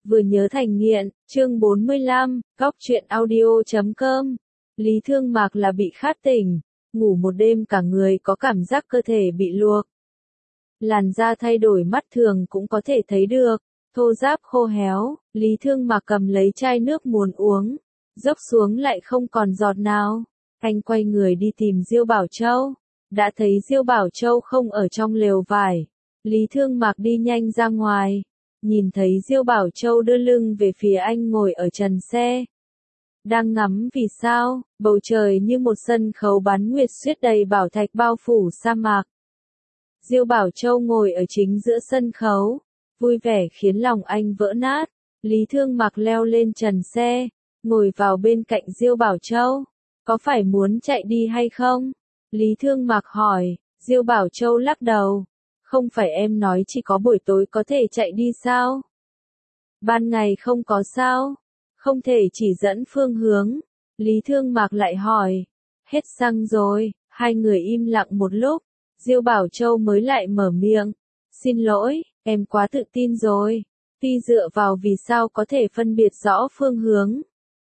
Vừa nhớ thành nghiện, chương 45, Góc truyện audio.com. Lý Thương Mạc là bị khát tỉnh, ngủ một đêm cả người có cảm giác cơ thể bị luộc. Làn da thay đổi mắt thường cũng có thể thấy được, thô ráp khô héo, Lý Thương Mạc cầm lấy chai nước muốn uống, dốc xuống lại không còn giọt nào. Anh quay người đi tìm Diêu Bảo Châu, đã thấy Diêu Bảo Châu không ở trong lều vải. Lý Thương Mạc đi nhanh ra ngoài, nhìn thấy Diêu Bảo Châu đưa lưng về phía anh ngồi ở trần xe. Đang ngắm vì sao, bầu trời như một sân khấu bán nguyệt xuyết đầy bảo thạch bao phủ sa mạc. Diêu Bảo Châu ngồi ở chính giữa sân khấu, vui vẻ khiến lòng anh vỡ nát. Lý Thương Mạc leo lên trần xe, ngồi vào bên cạnh Diêu Bảo Châu. Có phải muốn chạy đi hay không? Lý Thương Mạc hỏi. Diêu Bảo Châu lắc đầu. Không phải em nói chỉ có buổi tối có thể chạy đi sao? Ban ngày không có sao? Không thể chỉ dẫn phương hướng. Lý Thương Mạc lại hỏi. Hết xăng rồi. Hai người im lặng một lúc. Diêu Bảo Châu mới lại mở miệng. Xin lỗi, em quá tự tin rồi. Tuy dựa vào vì sao có thể phân biệt rõ phương hướng,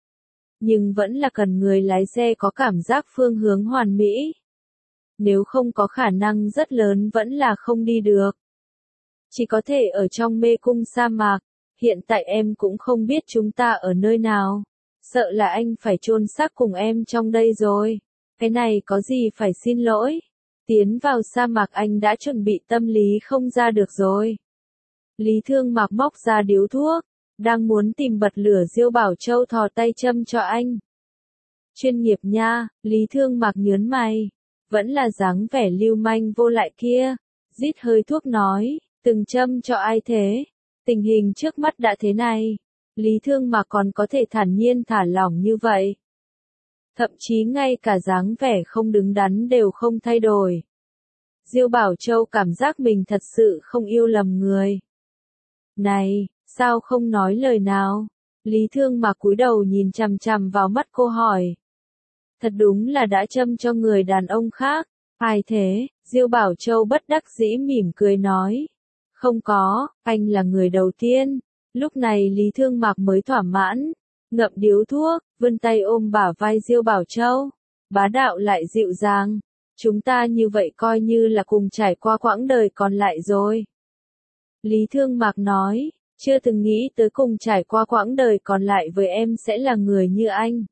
nhưng vẫn là cần người lái xe có cảm giác phương hướng hoàn mỹ. Nếu không có khả năng rất lớn vẫn là không đi được. Chỉ có thể ở trong mê cung sa mạc. Hiện tại em cũng không biết chúng ta ở nơi nào. Sợ là anh phải chôn xác cùng em trong đây rồi. Cái này có gì phải xin lỗi. Tiến vào sa mạc anh đã chuẩn bị tâm lý không ra được rồi. Lý Thương Mạc móc ra điếu thuốc, đang muốn tìm bật lửa. Diêu Bảo Châu thò tay châm cho anh. Chuyên nghiệp nha, Lý Thương Mạc nhớn mày. Vẫn là dáng vẻ lưu manh vô lại kia. Rít hơi thuốc nói, từng châm cho ai thế? Tình hình trước mắt đã thế này. Lý Thương Mạc còn có thể thản nhiên thả lỏng như vậy. Thậm chí ngay cả dáng vẻ không đứng đắn đều không thay đổi. Diêu Bảo Châu cảm giác mình thật sự không yêu lầm người. Này, sao không nói lời nào? Lý Thương Mạc cúi đầu nhìn chằm chằm vào mắt cô hỏi. Thật đúng là đã châm cho người đàn ông khác. Ai thế? Diêu Bảo Châu bất đắc dĩ mỉm cười nói. Không có, anh là người đầu tiên. Lúc này Lý Thương Mạc mới thỏa mãn, ngậm điếu thuốc, vươn tay ôm bả vai Diêu Bảo Châu. Bá đạo lại dịu dàng. Chúng ta như vậy coi như là cùng trải qua quãng đời còn lại rồi. Lý Thương Mạc nói, chưa từng nghĩ tới cùng trải qua quãng đời còn lại với em sẽ là người như anh.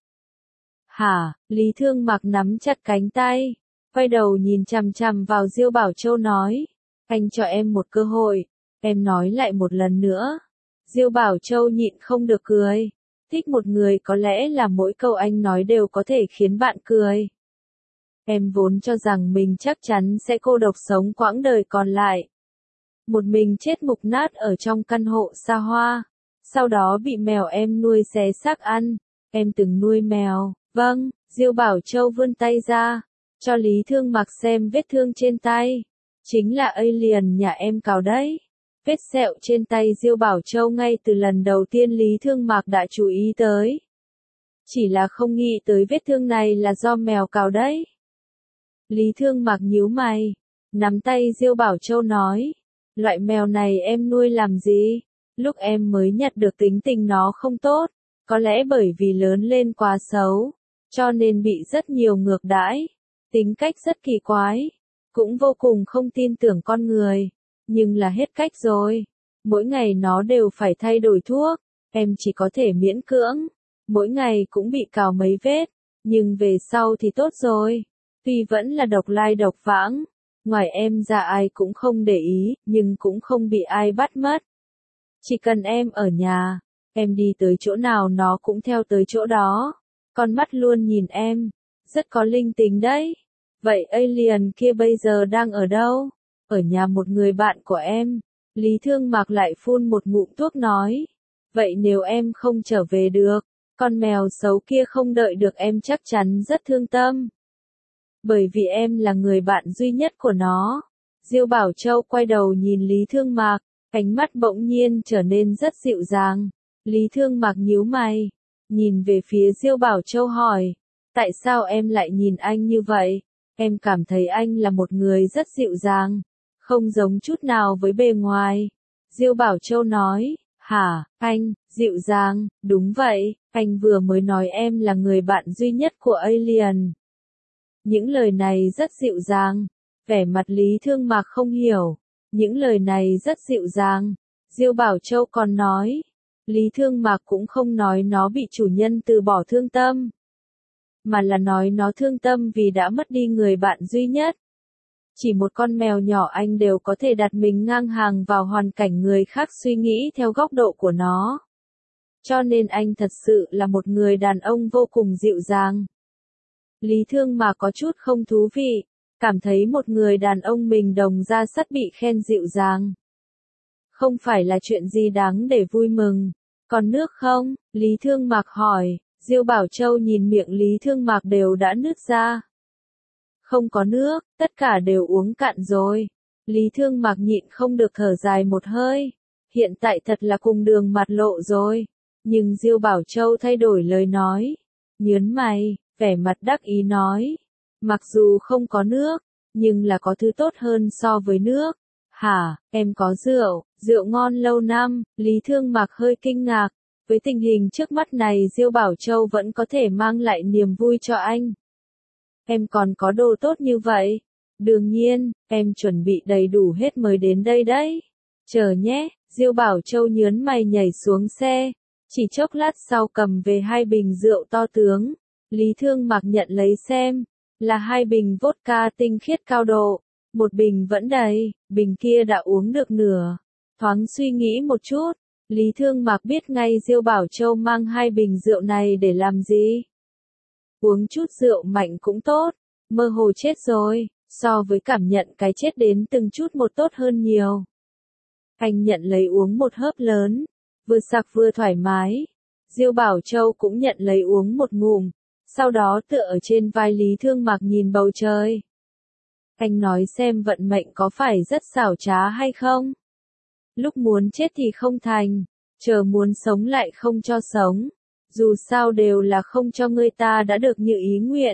Hả? Lý Thương Mạc nắm chặt cánh tay, quay đầu nhìn chằm chằm vào Diêu Bảo Châu nói, anh cho em một cơ hội, em nói lại một lần nữa. Diêu Bảo Châu nhịn không được cười. Thích một người có lẽ là mỗi câu anh nói đều có thể khiến bạn cười. Em vốn cho rằng mình chắc chắn sẽ cô độc sống quãng đời còn lại. Một mình chết mục nát ở trong căn hộ xa hoa. Sau đó bị mèo em nuôi xé xác ăn. Em từng nuôi mèo. Vâng, Diêu Bảo Châu vươn tay ra, cho Lý Thương Mạc xem vết thương trên tay. Chính là alien nhà em cào đấy. Vết sẹo trên tay Diêu Bảo Châu ngay từ lần đầu tiên Lý Thương Mạc đã chú ý tới. Chỉ là không nghĩ tới vết thương này là do mèo cào đấy. Lý Thương Mạc nhíu mày, nắm tay Diêu Bảo Châu nói, loại mèo này em nuôi làm gì? Lúc em mới nhận được tính tình nó không tốt, có lẽ bởi vì lớn lên quá xấu, cho nên bị rất nhiều ngược đãi, tính cách rất kỳ quái, cũng vô cùng không tin tưởng con người, nhưng là hết cách rồi. Mỗi ngày nó đều phải thay đổi thuốc, em chỉ có thể miễn cưỡng, mỗi ngày cũng bị cào mấy vết, nhưng về sau thì tốt rồi. Tuy vẫn là độc lai độc vãng, ngoài em ra ai cũng không để ý, nhưng cũng không bị ai bắt mất. Chỉ cần em ở nhà, em đi tới chỗ nào nó cũng theo tới chỗ đó. Con mắt luôn nhìn em, rất có linh tính đấy. Vậy alien kia bây giờ đang ở đâu? Ở nhà một người bạn của em. Lý Thương Mạc lại phun một ngụm thuốc nói. Vậy nếu em không trở về được, con mèo xấu kia không đợi được em chắc chắn rất thương tâm. Bởi vì em là người bạn duy nhất của nó. Diêu Bảo Châu quay đầu nhìn Lý Thương Mạc, ánh mắt bỗng nhiên trở nên rất dịu dàng. Lý Thương Mạc nhíu mày, nhìn về phía Diêu Bảo Châu hỏi, tại sao em lại nhìn anh như vậy? Em cảm thấy anh là một người rất dịu dàng, không giống chút nào với bề ngoài. Diêu Bảo Châu nói, Hả, anh, dịu dàng, đúng vậy, anh vừa mới nói em là người bạn duy nhất của Alien. Những lời này rất dịu dàng, vẻ mặt Lý Thương Mạc không hiểu, những lời này rất dịu dàng. Diêu Bảo Châu còn nói, Lý Thương Mạc cũng không nói nó bị chủ nhân từ bỏ thương tâm, mà là nói nó thương tâm vì đã mất đi người bạn duy nhất. Chỉ một con mèo nhỏ anh đều có thể đặt mình ngang hàng vào hoàn cảnh người khác suy nghĩ theo góc độ của nó. Cho nên anh thật sự là một người đàn ông vô cùng dịu dàng. Lý Thương mà có chút không thú vị, cảm thấy một người đàn ông mình đồng ra sắt bị khen dịu dàng. Không phải là chuyện gì đáng để vui mừng. Còn nước không? Lý Thương Mạc hỏi. Diêu Bảo Châu nhìn miệng Lý Thương Mạc đều đã nứt ra. Không có nước, tất cả đều uống cạn rồi. Lý Thương Mạc nhịn không được thở dài một hơi. Hiện tại thật là cùng đường mặt lộ rồi. Nhưng Diêu Bảo Châu thay đổi lời nói. Nhớn mày, vẻ mặt đắc ý nói. Mặc dù không có nước, nhưng là có thứ tốt hơn so với nước. Hả, em có rượu, rượu ngon lâu năm. Lý Thương Mạc hơi kinh ngạc. Với tình hình trước mắt này Diêu Bảo Châu vẫn có thể mang lại niềm vui cho anh. Em còn có đồ tốt như vậy? Đương nhiên, em chuẩn bị đầy đủ hết mới đến đây đấy. Chờ nhé, Diêu Bảo Châu nhớn mày nhảy xuống xe. Chỉ chốc lát sau cầm về 2 bình rượu to tướng. Lý Thương Mạc nhận lấy xem. Là 2 bình vodka tinh khiết cao độ. Một bình vẫn đầy, bình kia đã uống được nửa. Thoáng suy nghĩ một chút. Lý Thương Mạc biết ngay Diêu Bảo Châu mang 2 bình rượu này để làm gì. Uống chút rượu mạnh cũng tốt, mơ hồ chết rồi, so với cảm nhận cái chết đến từng chút một tốt hơn nhiều. Anh nhận lấy uống một hớp lớn, vừa sặc vừa thoải mái. Diêu Bảo Châu cũng nhận lấy uống một ngụm, sau đó tựa ở trên vai Lý Thương Mạc nhìn bầu trời. Anh nói xem vận mệnh có phải rất xảo trá hay không? Lúc muốn chết thì không thành, chờ muốn sống lại không cho sống. Dù sao đều là không cho người ta đã được như ý nguyện.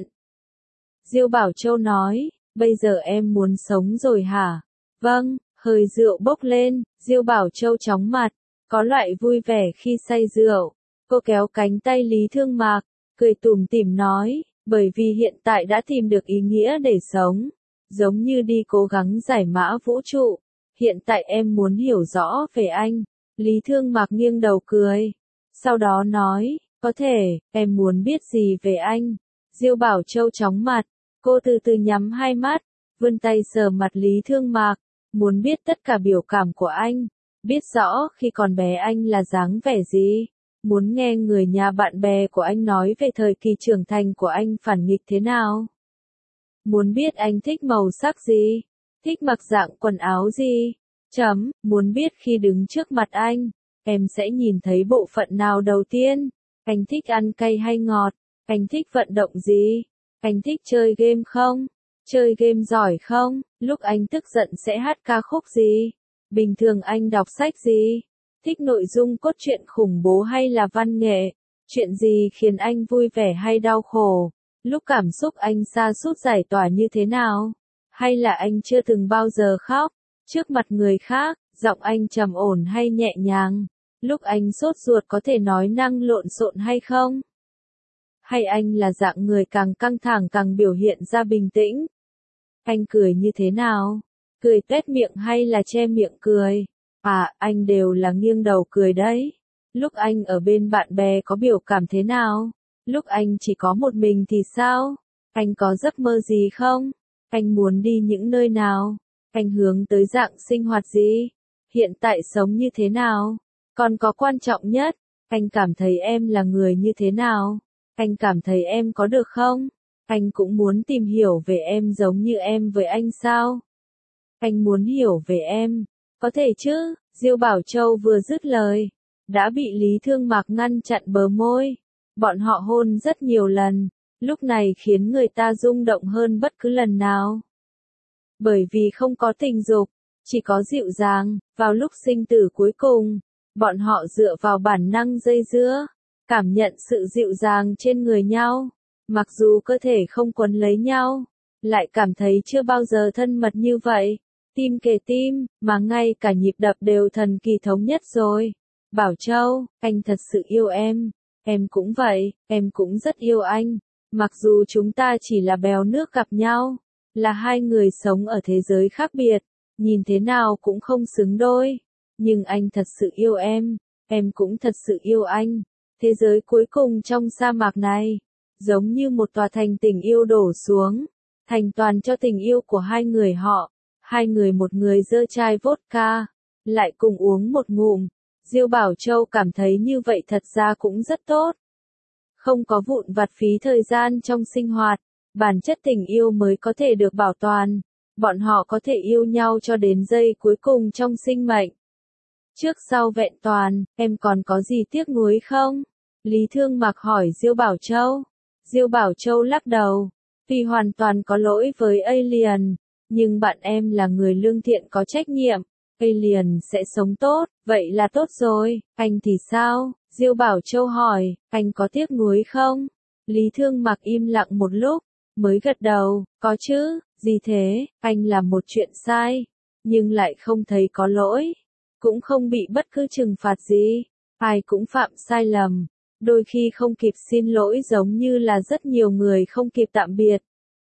Diêu Bảo Châu nói, bây giờ em muốn sống rồi hả? Vâng, hơi rượu bốc lên, Diêu Bảo Châu chóng mặt, có loại vui vẻ khi say rượu. Cô kéo cánh tay Lý Thương Mạc, cười tủm tỉm nói, bởi vì hiện tại đã tìm được ý nghĩa để sống. Giống như đi cố gắng giải mã vũ trụ. Hiện tại em muốn hiểu rõ về anh. Lý Thương Mạc nghiêng đầu cười. Sau đó nói, có thể, em muốn biết gì về anh? Diêu Bảo Châu chóng mặt, cô từ từ nhắm 2 mắt, vươn tay sờ mặt Lý Thương Mạc, muốn biết tất cả biểu cảm của anh, biết rõ khi còn bé anh là dáng vẻ gì, muốn nghe người nhà bạn bè của anh nói về thời kỳ trưởng thành của anh phản nghịch thế nào. Muốn biết anh thích màu sắc gì, thích mặc dạng quần áo gì, muốn biết khi đứng trước mặt anh, em sẽ nhìn thấy bộ phận nào đầu tiên. Anh thích ăn cay hay ngọt? Anh thích vận động gì? Anh thích chơi game không? Chơi game giỏi không? Lúc anh tức giận sẽ hát ca khúc gì? Bình thường anh đọc sách gì? Thích nội dung cốt truyện khủng bố hay là văn nghệ? Chuyện gì khiến anh vui vẻ hay đau khổ? Lúc cảm xúc anh sa sút giải tỏa như thế nào? Hay là anh chưa từng bao giờ khóc? Trước mặt người khác, giọng anh trầm ổn hay nhẹ nhàng? Lúc anh sốt ruột có thể nói năng lộn xộn hay không? Hay anh là dạng người càng căng thẳng càng biểu hiện ra bình tĩnh? Anh cười như thế nào? Cười tuét miệng hay là che miệng cười? À, anh đều là nghiêng đầu cười đấy. Lúc anh ở bên bạn bè có biểu cảm thế nào? Lúc anh chỉ có một mình thì sao? Anh có giấc mơ gì không? Anh muốn đi những nơi nào? Anh hướng tới dạng sinh hoạt gì? Hiện tại sống như thế nào? Còn có quan trọng nhất, anh cảm thấy em là người như thế nào? Anh cảm thấy em có được không? Anh cũng muốn tìm hiểu về em giống như em với anh sao? Anh muốn hiểu về em. Có thể chứ, Diêu Bảo Châu vừa dứt lời, đã bị Lý Thương Mạc ngăn chặn bờ môi. Bọn họ hôn rất nhiều lần, lúc này khiến người ta rung động hơn bất cứ lần nào. Bởi vì không có tình dục, chỉ có dịu dàng, vào lúc sinh tử cuối cùng. Bọn họ dựa vào bản năng dây dưa, cảm nhận sự dịu dàng trên người nhau, mặc dù cơ thể không quấn lấy nhau, lại cảm thấy chưa bao giờ thân mật như vậy, tim kề tim, mà ngay cả nhịp đập đều thần kỳ thống nhất rồi. Bảo Châu, anh thật sự yêu em cũng vậy, em cũng rất yêu anh. Mặc dù chúng ta chỉ là bèo nước gặp nhau, là hai người sống ở thế giới khác biệt, nhìn thế nào cũng không xứng đôi. Nhưng anh thật sự yêu em cũng thật sự yêu anh. Thế giới cuối cùng trong sa mạc này, giống như một tòa thành tình yêu đổ xuống, thành toàn cho tình yêu của hai người họ. Hai người một người giơ chai vodka, lại cùng uống một ngụm. Diêu Bảo Châu cảm thấy như vậy thật ra cũng rất tốt. Không có vụn vặt phí thời gian trong sinh hoạt, bản chất tình yêu mới có thể được bảo toàn. Bọn họ có thể yêu nhau cho đến giây cuối cùng trong sinh mệnh. Trước sau vẹn toàn, em còn có gì tiếc nuối không? Lý Thương Mặc hỏi Diêu Bảo Châu. Diêu Bảo Châu lắc đầu. Vì hoàn toàn có lỗi với Alien, nhưng bạn em là người lương thiện có trách nhiệm. Alien sẽ sống tốt, vậy là tốt rồi. Anh thì sao? Diêu Bảo Châu hỏi, anh có tiếc nuối không? Lý Thương Mặc im lặng một lúc, mới gật đầu, có chứ, gì thế, anh làm một chuyện sai, nhưng lại không thấy có lỗi, cũng không bị bất cứ trừng phạt gì. Ai cũng phạm sai lầm, đôi khi không kịp xin lỗi giống như là rất nhiều người không kịp tạm biệt.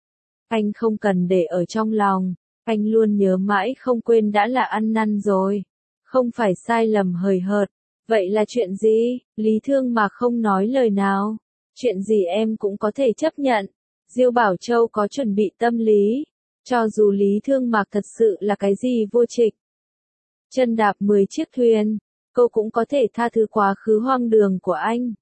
Anh không cần để ở trong lòng, anh luôn nhớ mãi không quên đã là ăn năn rồi, không phải sai lầm hời hợt. Vậy là chuyện gì? Lý Thương Mặc không nói lời nào. Chuyện gì em cũng có thể chấp nhận. Diêu Bảo Châu có chuẩn bị tâm lý. Cho dù Lý Thương Mặc thật sự là cái gì vô trịch, chân đạp 10 chiếc thuyền, cô cũng có thể tha thứ quá khứ hoang đường của anh.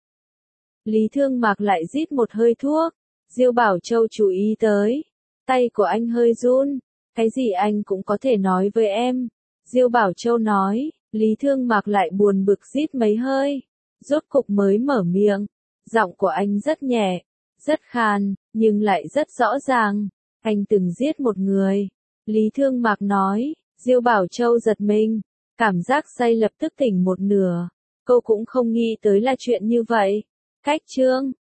Lý Thương Mặc lại rít một hơi thuốc. Diêu Bảo Châu chú ý tới. Tay của anh hơi run. Cái gì anh cũng có thể nói với em. Diêu Bảo Châu nói. Lý Thương Mặc lại buồn bực rít mấy hơi. Rốt cục mới mở miệng. Giọng của anh rất nhẹ, rất khàn, nhưng lại rất rõ ràng. Anh từng giết một người. Lý Thương Mặc nói. Diêu Bảo Châu giật mình. Cảm giác say lập tức tỉnh một nửa. Cô cũng không nghĩ tới là chuyện như vậy. Cách chương